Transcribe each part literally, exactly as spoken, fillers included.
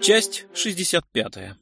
Часть шестьдесят пятая.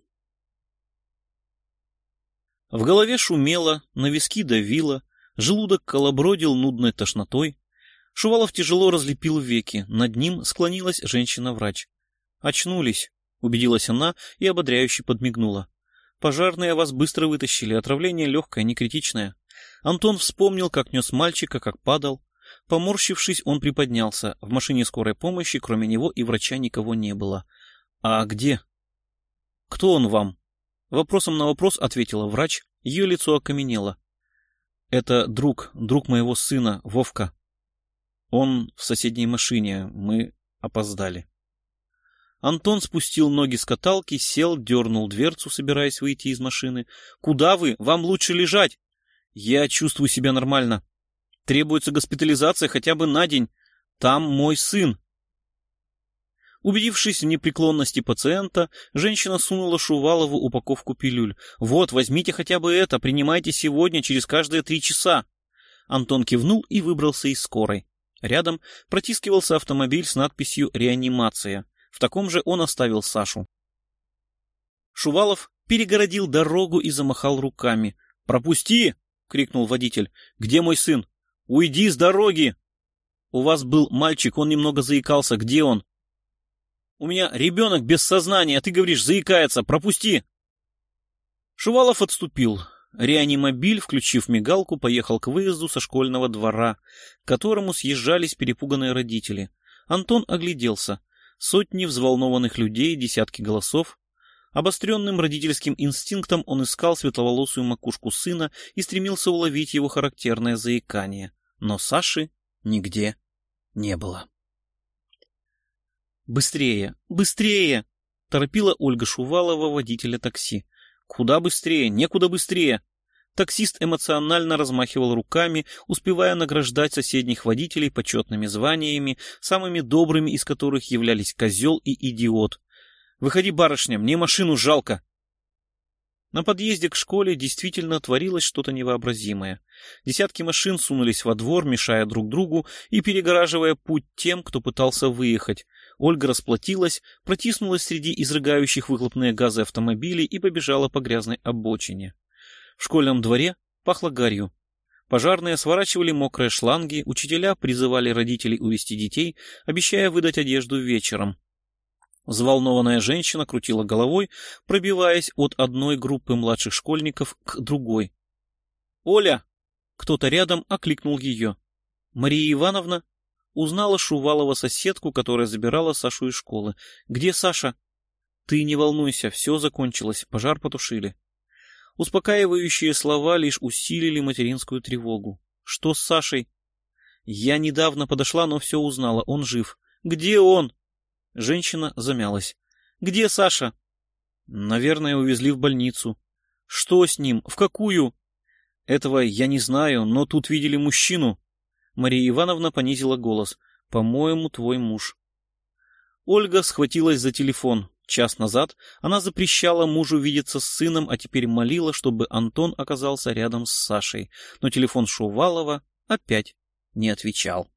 В голове шумело, на виски давило, желудок колобродил нудной тошнотой. Шувалов тяжело разлепил веки, над ним склонилась женщина-врач. «Очнулись», — убедилась она и ободряюще подмигнула. «Пожарные вас быстро вытащили, отравление легкое, не критичное». Антон вспомнил, как нес мальчика, как падал. Поморщившись, он приподнялся. В машине скорой помощи, кроме него и врача, никого не было. «А где?» «Кто он вам?» Вопросом на вопрос ответила врач, ее лицо окаменело. «Это друг, друг моего сына, Вовка. Он в соседней машине, мы опоздали». Антон спустил ноги с каталки, сел, дернул дверцу, собираясь выйти из машины. «Куда вы? Вам лучше лежать!» «Я чувствую себя нормально. Требуется госпитализация хотя бы на день. Там мой сын». Убедившись в непреклонности пациента, женщина сунула Шувалову упаковку пилюль. «Вот, возьмите хотя бы это, принимайте сегодня, через каждые три часа». Антон кивнул и выбрался из скорой. Рядом протискивался автомобиль с надписью «Реанимация». В таком же он оставил Сашу. Шувалов перегородил дорогу и замахал руками. «Пропусти!» — крикнул водитель. «Где мой сын? Уйди с дороги!» «У вас был мальчик, он немного заикался. Где он?» «У меня ребенок без сознания, а ты говоришь, заикается. Пропусти!» Шувалов отступил. Реанимобиль, включив мигалку, поехал к выезду со школьного двора, к которому съезжались перепуганные родители. Антон огляделся. Сотни взволнованных людей, десятки голосов. Обостренным родительским инстинктом он искал светловолосую макушку сына и стремился уловить его характерное заикание. Но Саши нигде не было. «Быстрее! Быстрее!» — торопила Ольга Шувалова, водителя такси. «Куда быстрее? Некуда быстрее!» Таксист эмоционально размахивал руками, успевая награждать соседних водителей почетными званиями, самыми добрыми из которых являлись козел и идиот. «Выходи, барышня, мне машину жалко!» На подъезде к школе действительно творилось что-то невообразимое. Десятки машин сунулись во двор, мешая друг другу и перегораживая путь тем, кто пытался выехать. Ольга расплатилась, протиснулась среди изрыгающих выхлопные газы автомобилей и побежала по грязной обочине. В школьном дворе пахло гарью. Пожарные сворачивали мокрые шланги, учителя призывали родителей увезти детей, обещая выдать одежду вечером. Взволнованная женщина крутила головой, пробиваясь от одной группы младших школьников к другой. «Оля!» — кто-то рядом окликнул ее. «Мария Ивановна?» Узнала Шувалова соседку, которая забирала Сашу из школы. «Где Саша?» «Ты не волнуйся, все закончилось, пожар потушили». Успокаивающие слова лишь усилили материнскую тревогу. «Что с Сашей?» «Я недавно подошла, но все узнала, он жив». «Где он?» Женщина замялась. «Где Саша?» «Наверное, увезли в больницу». «Что с ним? В какую?» «Этого я не знаю, но тут видели мужчину». Мария Ивановна понизила голос. «По-моему, твой муж». Ольга схватилась за телефон. Час назад она запрещала мужу видеться с сыном, а теперь молила, чтобы Антон оказался рядом с Сашей. Но телефон Шувалова опять не отвечал.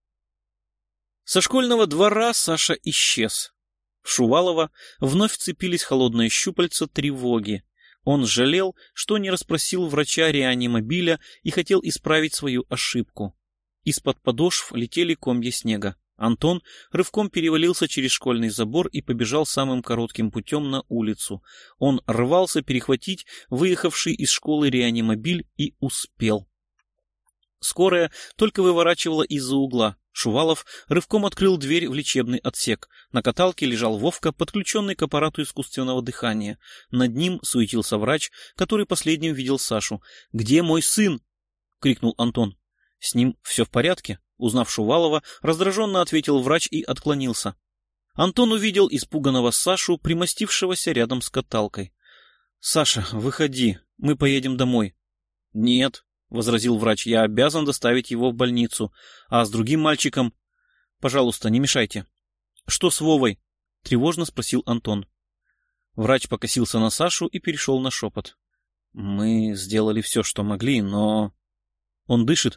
Со школьного двора Саша исчез. В Шувалова вновь вцепились холодные щупальца тревоги. Он жалел, что не расспросил врача реанимобиля и хотел исправить свою ошибку. Из-под подошв летели комья снега. Антон рывком перевалился через школьный забор и побежал самым коротким путем на улицу. Он рвался перехватить выехавший из школы реанимобиль и успел. Скорая только выворачивала из-за угла. Шувалов рывком открыл дверь в лечебный отсек. На каталке лежал Вовка, подключенный к аппарату искусственного дыхания. Над ним суетился врач, который последним видел Сашу. «Где мой сын?» — крикнул Антон. «С ним все в порядке?» Узнав Шувалова, раздраженно ответил врач и отклонился. Антон увидел испуганного Сашу, примостившегося рядом с каталкой. «Саша, выходи, мы поедем домой». «Нет», — возразил врач, — «я обязан доставить его в больницу. А с другим мальчиком...» «Пожалуйста, не мешайте». «Что с Вовой?» — тревожно спросил Антон. Врач покосился на Сашу и перешел на шепот. «Мы сделали все, что могли, но...» «Он дышит?»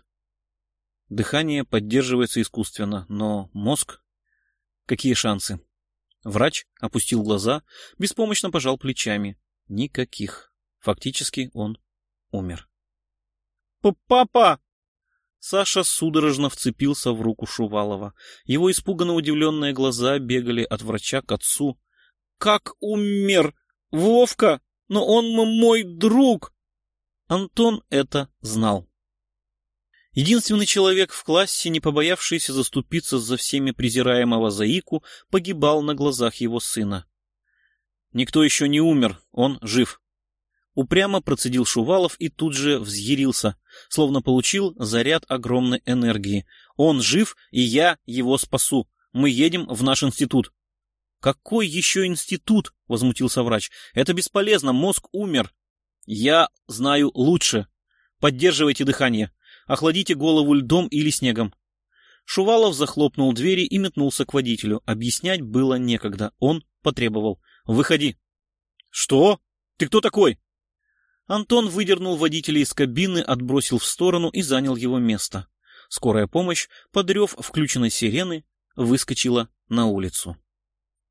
«Дыхание поддерживается искусственно, но мозг...» «Какие шансы?» Врач опустил глаза, беспомощно пожал плечами. Никаких. Фактически он умер. «Папа!» Саша судорожно вцепился в руку Шувалова. Его испуганно удивленные глаза бегали от врача к отцу. «Как умер? Вовка! Но он мой друг!» Антон это знал. Единственный человек в классе, не побоявшийся заступиться за всеми презираемого Заику, погибал на глазах его сына. «Никто еще не умер, он жив». Упрямо процедил Шувалов и тут же взъярился, словно получил заряд огромной энергии. «Он жив, и я его спасу. Мы едем в наш институт». «Какой еще институт?» — возмутился врач. «Это бесполезно, мозг умер». «Я знаю лучше. Поддерживайте дыхание. Охладите голову льдом или снегом». Шувалов захлопнул двери и метнулся к водителю. Объяснять было некогда. Он потребовал: «Выходи». «Что? Ты кто такой?» Антон выдернул водителя из кабины, отбросил в сторону и занял его место. Скорая помощь, под рев включенной сирены, выскочила на улицу.